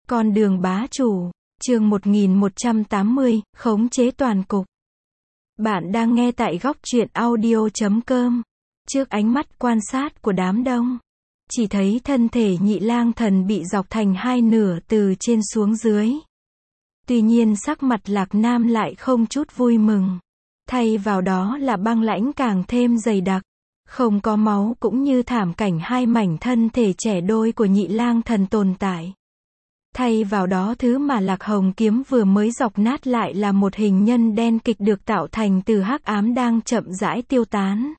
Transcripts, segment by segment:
Con đường bá chủ, chương 1180, khống chế toàn cục. Bạn đang nghe tại góc truyện audio.com. Trước ánh mắt quan sát của đám đông, chỉ thấy thân thể Nhị Lang Thần bị dọc thành hai nửa từ trên xuống dưới. Tuy nhiên sắc mặt Lạc Nam lại không chút vui mừng. Thay vào đó là băng lãnh càng thêm dày đặc. Không có máu cũng như thảm cảnh hai mảnh thân thể trẻ đôi của Nhị Lang Thần tồn tại. Thay vào đó thứ mà Lạc Hồng kiếm vừa mới dọc nát lại là một hình nhân đen kịch được tạo thành từ hắc ám đang chậm rãi tiêu tán.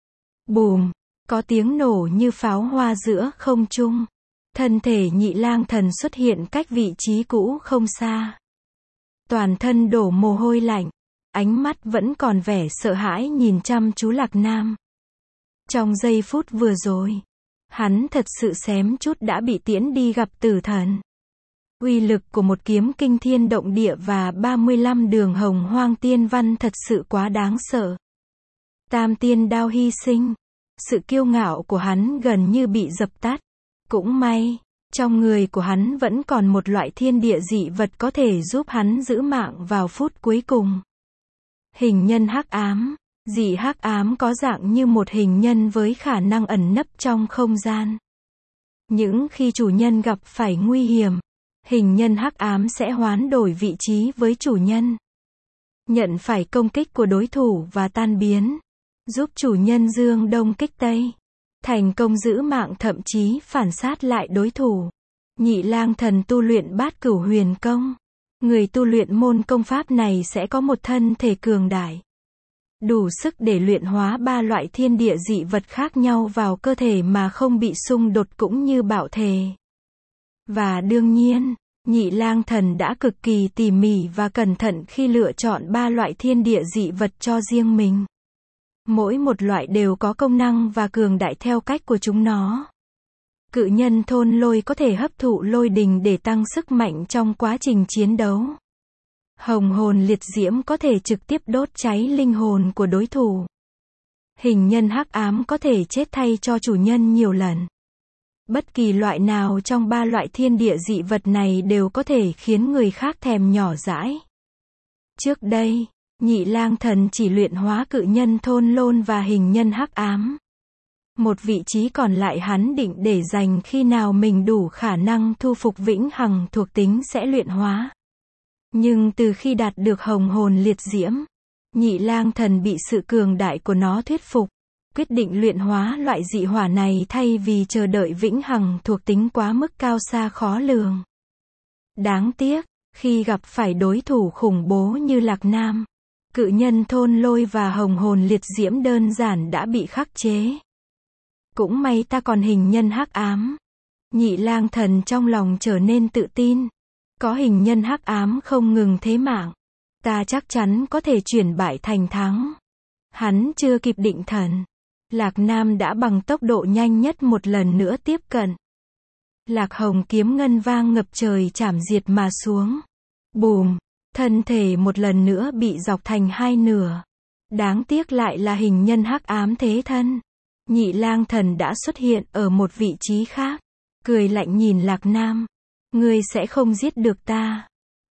Bùm, có tiếng nổ như pháo hoa giữa không trung. Thân thể Nhị Lang Thần xuất hiện cách vị trí cũ không xa. Toàn thân đổ mồ hôi lạnh, ánh mắt vẫn còn vẻ sợ hãi nhìn chăm chú Lạc Nam. Trong giây phút vừa rồi, hắn thật sự xém chút đã bị tiễn đi gặp tử thần. Uy lực của một kiếm kinh thiên động địa và 35 đường hồng hoang tiên văn thật sự quá đáng sợ. Tam tiên đao hy sinh, sự kiêu ngạo của hắn gần như bị dập tắt. Cũng may, trong người của hắn vẫn còn một loại thiên địa dị vật có thể giúp hắn giữ mạng vào phút cuối cùng. Hình nhân hắc ám. Dị hắc ám có dạng như một hình nhân với khả năng ẩn nấp trong không gian. Những khi chủ nhân gặp phải nguy hiểm, hình nhân hắc ám sẽ hoán đổi vị trí với chủ nhân, nhận phải công kích của đối thủ và tan biến, giúp chủ nhân dương đông kích tây, thành công giữ mạng thậm chí phản sát lại đối thủ. Nhị Lang Thần tu luyện Bát Cửu Huyền Công. Người tu luyện môn công pháp này sẽ có một thân thể cường đại, đủ sức để luyện hóa ba loại thiên địa dị vật khác nhau vào cơ thể mà không bị xung đột cũng như bạo thể. Và đương nhiên, Nhị Lang Thần đã cực kỳ tỉ mỉ và cẩn thận khi lựa chọn ba loại thiên địa dị vật cho riêng mình. Mỗi một loại đều có công năng và cường đại theo cách của chúng nó. Cự nhân thôn lôi có thể hấp thụ lôi đình để tăng sức mạnh trong quá trình chiến đấu. Hồng hồn liệt diễm có thể trực tiếp đốt cháy linh hồn của đối thủ. Hình nhân hắc ám có thể chết thay cho chủ nhân nhiều lần. Bất kỳ loại nào trong ba loại thiên địa dị vật này đều có thể khiến người khác thèm nhỏ dãi. Trước đây, Nhị Lang Thần chỉ luyện hóa cự nhân thôn lôn và hình nhân hắc ám. Một vị trí còn lại hắn định để dành khi nào mình đủ khả năng thu phục vĩnh hằng thuộc tính sẽ luyện hóa. Nhưng từ khi đạt được hồng hồn liệt diễm, Nhị Lang Thần bị sự cường đại của nó thuyết phục, quyết định luyện hóa loại dị hỏa này thay vì chờ đợi vĩnh hằng thuộc tính quá mức cao xa khó lường. Đáng tiếc, khi gặp phải đối thủ khủng bố như Lạc Nam, cự nhân thôn lôi và hồng hồn liệt diễm đơn giản đã bị khắc chế. Cũng may ta còn hình nhân hắc ám. Nhị Lang Thần trong lòng trở nên tự tin. Có hình nhân hắc ám không ngừng thế mạng, ta chắc chắn có thể chuyển bại thành thắng. Hắn chưa kịp định thần, Lạc Nam đã bằng tốc độ nhanh nhất một lần nữa tiếp cận. Lạc Hồng kiếm ngân vang ngập trời chảm diệt mà xuống. Bùm, thân thể một lần nữa bị dọc thành hai nửa. Đáng tiếc lại là hình nhân hắc ám thế thân. Nhị Lang Thần đã xuất hiện ở một vị trí khác, cười lạnh nhìn Lạc Nam. Ngươi sẽ không giết được ta.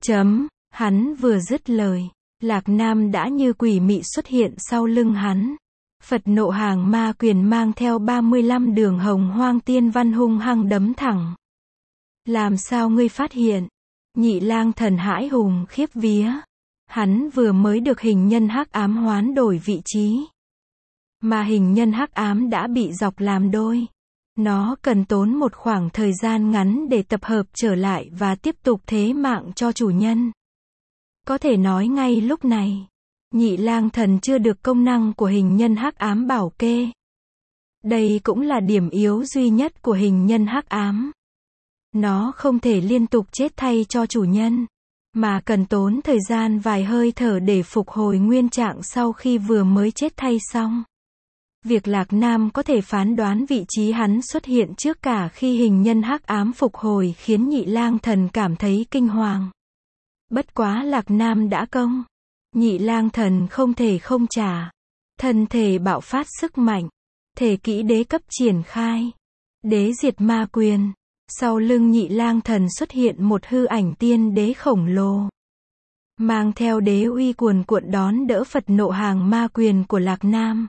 Hắn vừa dứt lời, Lạc Nam đã như quỷ mị xuất hiện sau lưng hắn. Phật nộ hàng ma quyền mang theo 35 đường hồng hoang tiên văn hung hăng đấm thẳng. Làm sao ngươi phát hiện? Nhị Lang Thần hãi hùng khiếp vía. Hắn vừa mới được hình nhân hắc ám hoán đổi vị trí, mà hình nhân hắc ám đã bị dọc làm đôi. Nó cần tốn một khoảng thời gian ngắn để tập hợp trở lại và tiếp tục thế mạng cho chủ nhân. Có thể nói ngay lúc này, Nhị Lang Thần chưa được công năng của hình nhân hắc ám bảo kê. Đây cũng là điểm yếu duy nhất của hình nhân hắc ám. Nó không thể liên tục chết thay cho chủ nhân, mà cần tốn thời gian vài hơi thở để phục hồi nguyên trạng sau khi vừa mới chết thay xong. Việc Lạc Nam có thể phán đoán vị trí hắn xuất hiện trước cả khi hình nhân hắc ám phục hồi khiến Nhị Lang Thần cảm thấy kinh hoàng. Bất quá Lạc Nam đã công. Nhị Lang Thần không thể không trả. Thân thể bạo phát sức mạnh. Thể kỹ đế cấp triển khai. Đế diệt ma quyền. Sau lưng Nhị Lang Thần xuất hiện một hư ảnh tiên đế khổng lồ. Mang theo đế uy cuồn cuộn đón đỡ Phật nộ hàng ma quyền của Lạc Nam.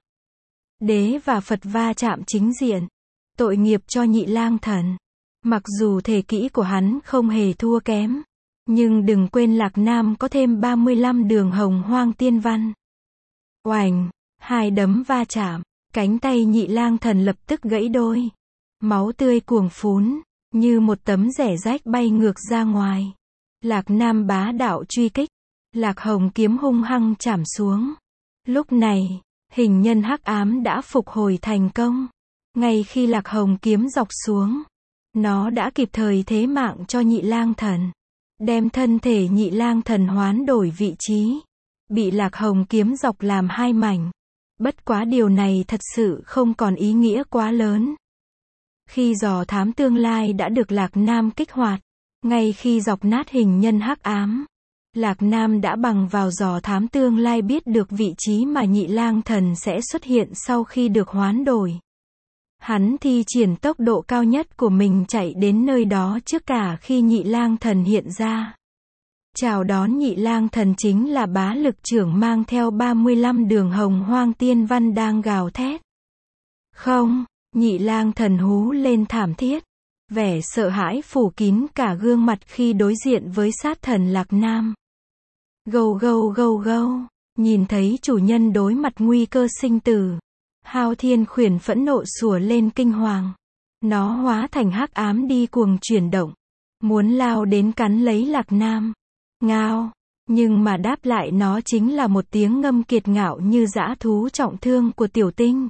Đế và Phật va chạm chính diện. Tội nghiệp cho Nhị Lang Thần. Mặc dù thể kỹ của hắn không hề thua kém. Nhưng đừng quên Lạc Nam có thêm 35 đường hồng hoang tiên văn. Oành, hai đấm va chạm. Cánh tay Nhị Lang Thần lập tức gãy đôi. Máu tươi cuồng phún. Như một tấm rẻ rách bay ngược ra ngoài. Lạc Nam bá đạo truy kích. Lạc Hồng kiếm hung hăng chảm xuống. Lúc này, hình nhân hắc ám đã phục hồi thành công. Ngay khi Lạc Hồng kiếm dọc xuống, nó đã kịp thời thế mạng cho Nhị Lang Thần. Đem thân thể Nhị Lang Thần hoán đổi vị trí. Bị Lạc Hồng kiếm dọc làm hai mảnh. Bất quá điều này thật sự không còn ý nghĩa quá lớn. Khi dò thám tương lai đã được Lạc Nam kích hoạt, ngay khi dọc nát hình nhân hắc ám, Lạc Nam đã bằng vào dò thám tương lai biết được vị trí mà Nhị Lang Thần sẽ xuất hiện sau khi được hoán đổi. Hắn thi triển tốc độ cao nhất của mình chạy đến nơi đó trước cả khi Nhị Lang Thần hiện ra. Chào đón Nhị Lang Thần chính là bá lực trưởng mang theo 35 đường hồng hoang tiên văn đang gào thét. Không, Nhị Lang Thần hú lên thảm thiết. Vẻ sợ hãi phủ kín cả gương mặt khi đối diện với sát thần Lạc Nam. Gâu gâu gâu gâu, nhìn thấy chủ nhân đối mặt nguy cơ sinh tử. Hao Thiên Khuyển phẫn nộ sủa lên kinh hoàng. Nó hóa thành hắc ám đi cuồng chuyển động. Muốn lao đến cắn lấy Lạc Nam. Ngao, nhưng mà đáp lại nó chính là một tiếng ngâm kiệt ngạo như dã thú trọng thương của Tiểu Tinh.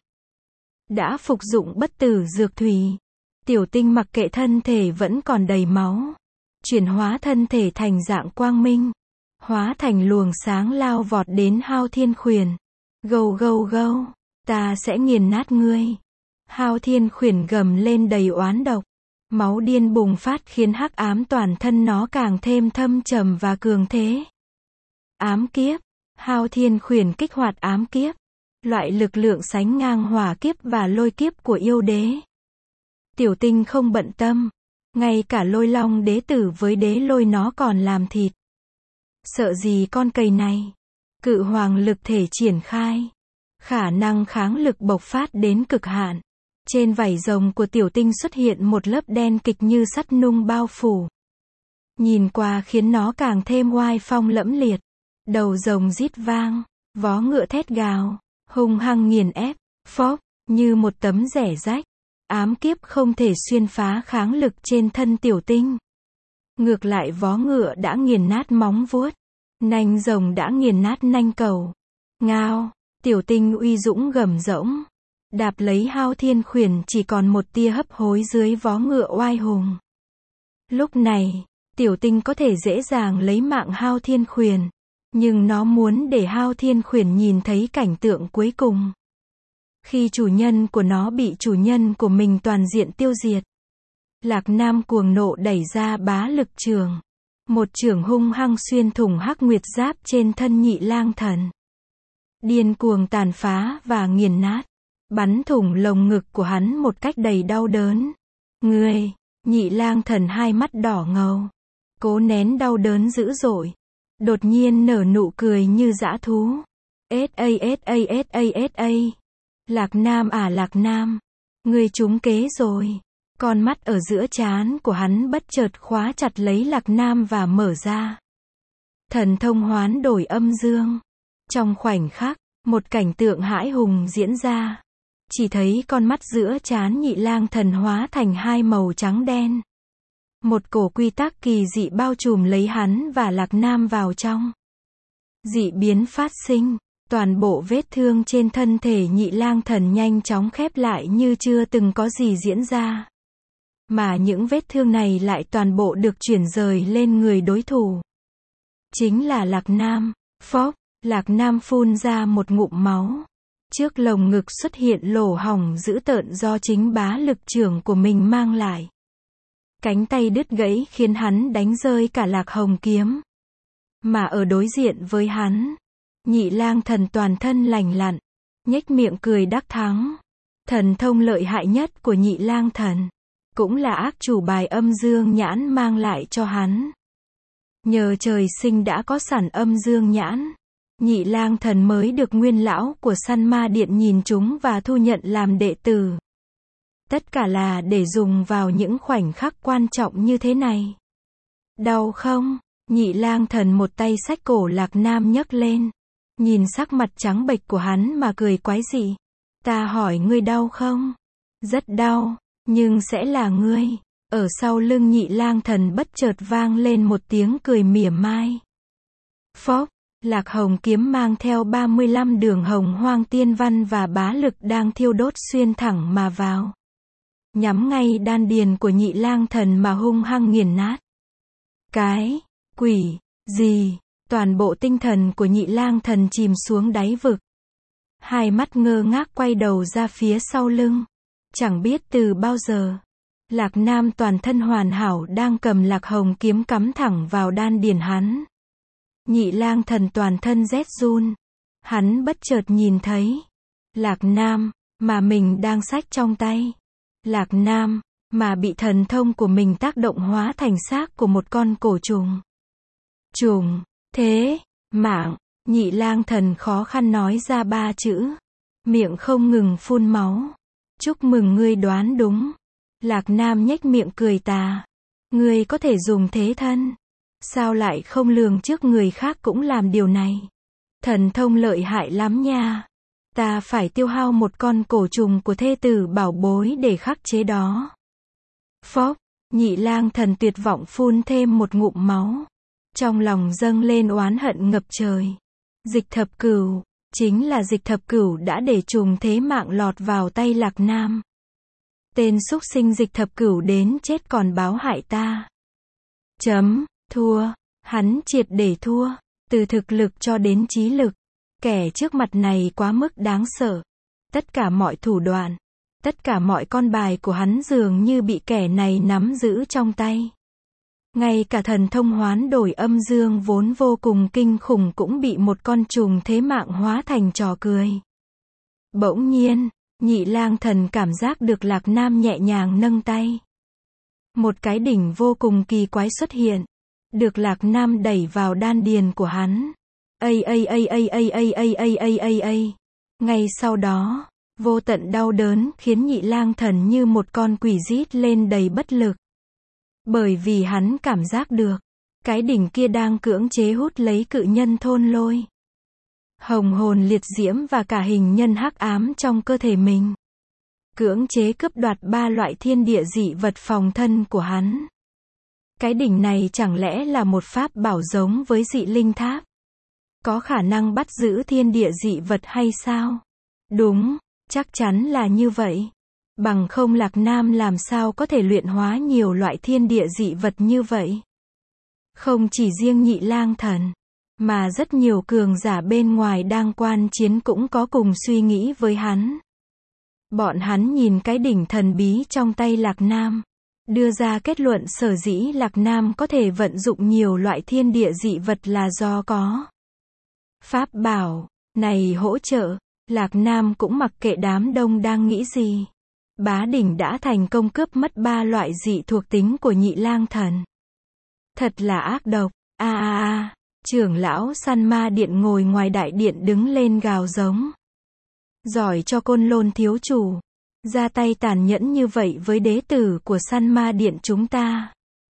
Đã phục dụng bất tử dược thủy. Tiểu Tinh mặc kệ thân thể vẫn còn đầy máu. Chuyển hóa thân thể thành dạng quang minh. Hóa thành luồng sáng lao vọt đến Hao Thiên Khuyển. Gâu gâu gâu, ta sẽ nghiền nát ngươi. Hao Thiên Khuyển gầm lên đầy oán độc. Máu điên bùng phát khiến hắc ám toàn thân nó càng thêm thâm trầm và cường thế. Ám kiếp. Hao Thiên Khuyển kích hoạt ám kiếp. Loại lực lượng sánh ngang hỏa kiếp và lôi kiếp của yêu đế. Tiểu Tinh không bận tâm. Ngay cả Lôi Long đế tử với đế lôi nó còn làm thịt. Sợ gì con cầy này. Cự hoàng lực thể triển khai. Khả năng kháng lực bộc phát đến cực hạn. Trên vảy rồng của Tiểu Tinh xuất hiện một lớp đen kịch như sắt nung bao phủ. Nhìn qua khiến nó càng thêm oai phong lẫm liệt. Đầu rồng rít vang. Vó ngựa thét gào. Hung hăng nghiền ép. Phốc, như một tấm rẻ rách. Ám kiếp không thể xuyên phá kháng lực trên thân Tiểu Tinh. Ngược lại vó ngựa đã nghiền nát móng vuốt. Nanh rồng đã nghiền nát nanh cầu. Ngao, Tiểu Tinh uy dũng gầm rỗng. Đạp lấy Hao Thiên Khuyển chỉ còn một tia hấp hối dưới vó ngựa oai hùng. Lúc này, Tiểu Tinh có thể dễ dàng lấy mạng Hao Thiên Khuyển. Nhưng nó muốn để Hao Thiên Khuyển nhìn thấy cảnh tượng cuối cùng. Khi chủ nhân của nó bị chủ nhân của mình toàn diện tiêu diệt. Lạc Nam cuồng nộ đẩy ra bá lực trường. Một chưởng hung hăng xuyên thủng hắc nguyệt giáp trên thân Nhị Lang Thần. Điên cuồng tàn phá và nghiền nát. Bắn thủng lồng ngực của hắn một cách đầy đau đớn. Ngươi, Nhị Lang Thần hai mắt đỏ ngầu. Cố nén đau đớn dữ dội. Đột nhiên nở nụ cười như dã thú. S.A.S.A.S.A.S.A. Lạc Nam à Lạc Nam. Ngươi trúng kế rồi. Con mắt ở giữa trán của hắn bất chợt khóa chặt lấy Lạc Nam và mở ra. Thần thông hoán đổi âm dương. Trong khoảnh khắc, một cảnh tượng hãi hùng diễn ra. Chỉ thấy con mắt giữa trán Nhị Lang Thần hóa thành hai màu trắng đen. Một cổ quy tắc kỳ dị bao trùm lấy hắn và Lạc Nam vào trong. Dị biến phát sinh. Toàn bộ vết thương trên thân thể Nhị Lang Thần nhanh chóng khép lại như chưa từng có gì diễn ra. Mà những vết thương này lại toàn bộ được chuyển rời lên người đối thủ. Chính là Lạc Nam. Phốc, Lạc Nam phun ra một ngụm máu. Trước lồng ngực xuất hiện lỗ hổng dữ tợn do chính bá lực trưởng của mình mang lại. Cánh tay đứt gãy khiến hắn đánh rơi cả Lạc Hồng kiếm. Mà ở đối diện với hắn, Nhị Lang Thần toàn thân lành lặn, nhếch miệng cười đắc thắng. Thần thông lợi hại nhất của Nhị Lang Thần, cũng là ác chủ bài âm dương nhãn mang lại cho hắn. Nhờ trời sinh đã có sẵn âm dương nhãn, Nhị Lang Thần mới được nguyên lão của Săn Ma Điện nhìn chúng và thu nhận làm đệ tử. Tất cả là để dùng vào những khoảnh khắc quan trọng như thế này. Đau không? Nhị Lang Thần một tay xách cổ Lạc Nam nhấc lên. Nhìn sắc mặt trắng bệch của hắn mà cười quái dị. Ta hỏi ngươi đau không? Rất đau, nhưng sẽ là ngươi. Ở sau lưng Nhị Lang Thần bất chợt vang lên một tiếng cười mỉa mai. Phốc, Lạc Hồng kiếm mang theo 35 đường hồng hoang tiên văn và bá lực đang thiêu đốt xuyên thẳng mà vào. Nhắm ngay đan điền của Nhị Lang Thần mà hung hăng nghiền nát. Cái quỷ gì? Toàn bộ tinh thần của Nhị Lang Thần chìm xuống đáy vực. Hai mắt ngơ ngác quay đầu ra phía sau lưng. Chẳng biết từ bao giờ, Lạc Nam toàn thân hoàn hảo đang cầm Lạc Hồng kiếm cắm thẳng vào đan điền hắn. Nhị Lang Thần toàn thân rét run. Hắn bất chợt nhìn thấy Lạc Nam mà mình đang xách trong tay. Lạc Nam mà bị thần thông của mình tác động hóa thành xác của một con cổ trùng. Trùng, thế, mạng, Nhị Lang Thần khó khăn nói ra 3 chữ. Miệng không ngừng phun máu. Chúc mừng ngươi đoán đúng. Lạc Nam nhếch miệng cười tà. Ngươi có thể dùng thế thân. Sao lại không lường trước người khác cũng làm điều này? Thần thông lợi hại lắm nha. Ta phải tiêu hao một con cổ trùng của thê tử bảo bối để khắc chế đó. Phốc, Nhị Lang Thần tuyệt vọng phun thêm một ngụm máu. Trong lòng dâng lên oán hận ngập trời. Dịch Thập Cửu, chính là Dịch Thập Cửu đã để trùng thế mạng lọt vào tay Lạc Nam. Tên súc sinh Dịch Thập Cửu đến chết còn báo hại ta. Thua, hắn triệt để thua, từ thực lực cho đến trí lực. Kẻ trước mặt này quá mức đáng sợ. Tất cả mọi thủ đoạn, tất cả mọi con bài của hắn dường như bị kẻ này nắm giữ trong tay. Ngay cả thần thông hoán đổi âm dương vốn vô cùng kinh khủng cũng bị một con trùng thế mạng hóa thành trò cười. Bỗng nhiên, Nhị Lang Thần cảm giác được Lạc Nam nhẹ nhàng nâng tay. Một cái đỉnh vô cùng kỳ quái xuất hiện, được Lạc Nam đẩy vào đan điền của hắn. Ngay sau đó, vô tận đau đớn khiến Nhị Lang Thần như một con quỷ rít lên đầy bất lực. Bởi vì hắn cảm giác được, cái đỉnh kia đang cưỡng chế hút lấy cự nhân Thôn Lôi, hồng hồn liệt diễm và cả hình nhân hắc ám trong cơ thể mình. Cưỡng chế cướp đoạt 3 loại thiên địa dị vật phòng thân của hắn. Cái đỉnh này chẳng lẽ là một pháp bảo giống với dị linh tháp? Có khả năng bắt giữ thiên địa dị vật hay sao? Đúng, chắc chắn là như vậy. Bằng không Lạc Nam làm sao có thể luyện hóa nhiều loại thiên địa dị vật như vậy? Không chỉ riêng Nhị Lang Thần, mà rất nhiều cường giả bên ngoài đang quan chiến cũng có cùng suy nghĩ với hắn. Bọn hắn nhìn cái đỉnh thần bí trong tay Lạc Nam, đưa ra kết luận sở dĩ Lạc Nam có thể vận dụng nhiều loại thiên địa dị vật là do có pháp bảo này hỗ trợ. Lạc Nam cũng mặc kệ đám đông đang nghĩ gì. Bá đỉnh đã thành công cướp mất 3 loại dị thuộc tính của Nhị Lang Thần. Thật là ác độc. Trưởng lão Săn Ma Điện ngồi ngoài đại điện đứng lên gào giống. Giỏi cho Côn Lôn thiếu chủ. Ra tay tàn nhẫn như vậy với đế tử của Săn Ma Điện chúng ta.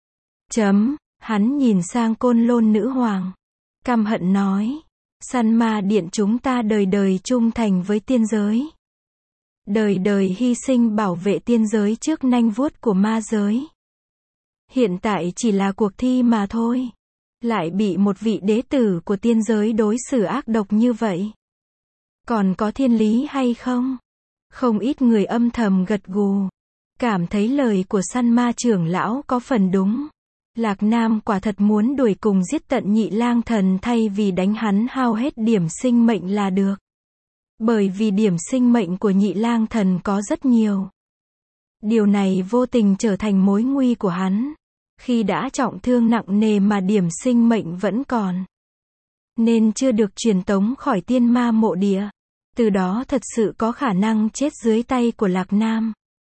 Hắn nhìn sang Côn Lôn nữ hoàng. Căm hận nói. Săn Ma Điện chúng ta đời đời trung thành với tiên giới. Đời đời hy sinh bảo vệ tiên giới trước nanh vuốt của ma giới. Hiện tại chỉ là cuộc thi mà thôi. Lại bị một vị đế tử của tiên giới đối xử ác độc như vậy. Còn có thiên lý hay không? Không ít người âm thầm gật gù. Cảm thấy lời của Săn Ma trưởng lão có phần đúng. Lạc Nam quả thật muốn đuổi cùng giết tận Nhị Lang Thần thay vì đánh hắn hao hết điểm sinh mệnh là được. Bởi vì điểm sinh mệnh của Nhị Lang Thần có rất nhiều. Điều này vô tình trở thành mối nguy của hắn. Khi đã trọng thương nặng nề mà điểm sinh mệnh vẫn còn, nên chưa được truyền tống khỏi tiên ma mộ địa. Từ đó thật sự có khả năng chết dưới tay của Lạc Nam.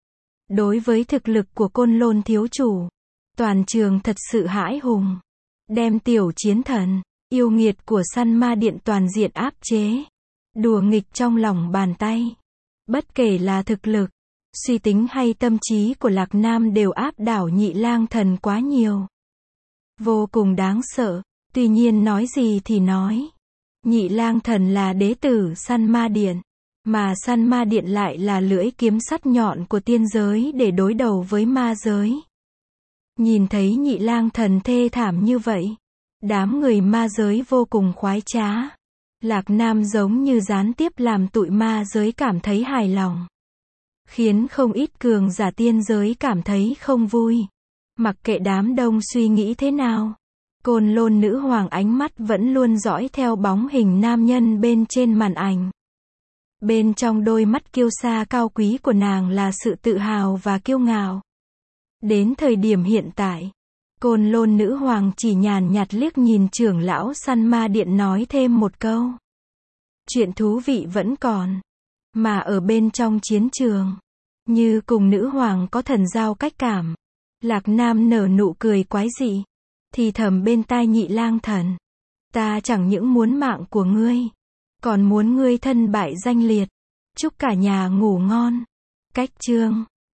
Đối với thực lực của Côn Lôn thiếu chủ, toàn trường thật sự hãi hùng. Đem tiểu chiến thần, yêu nghiệt của săn ma điện toàn diện áp chế. Đùa nghịch trong lòng bàn tay. Bất kể là thực lực, suy tính hay tâm trí của Lạc Nam đều áp đảo Nhị Lang Thần quá nhiều. Vô cùng đáng sợ, tuy nhiên nói gì thì nói. Nhị Lang Thần là đế tử săn ma điện, mà săn ma điện lại là lưỡi kiếm sắc nhọn của tiên giới để đối đầu với ma giới. Nhìn thấy Nhị Lang Thần thê thảm như vậy, đám người ma giới vô cùng khoái trá. Lạc Nam giống như gián tiếp làm tụi ma giới cảm thấy hài lòng. Khiến không ít cường giả tiên giới cảm thấy không vui. Mặc kệ đám đông suy nghĩ thế nào, Côn Lôn nữ hoàng ánh mắt vẫn luôn dõi theo bóng hình nam nhân bên trên màn ảnh. Bên trong đôi mắt kiêu sa cao quý của nàng là sự tự hào và kiêu ngạo. Đến thời điểm hiện tại, Côn Lôn nữ hoàng chỉ nhàn nhạt liếc nhìn trưởng lão săn ma điện nói thêm một câu. Chuyện thú vị vẫn còn. Mà ở bên trong chiến trường, như cùng nữ hoàng có thần giao cách cảm. Lạc Nam nở nụ cười quái dị, thì thầm bên tai Nhị Lang Thần. Ta chẳng những muốn mạng của ngươi, còn muốn ngươi thân bại danh liệt. Chúc cả nhà ngủ ngon. Cách chương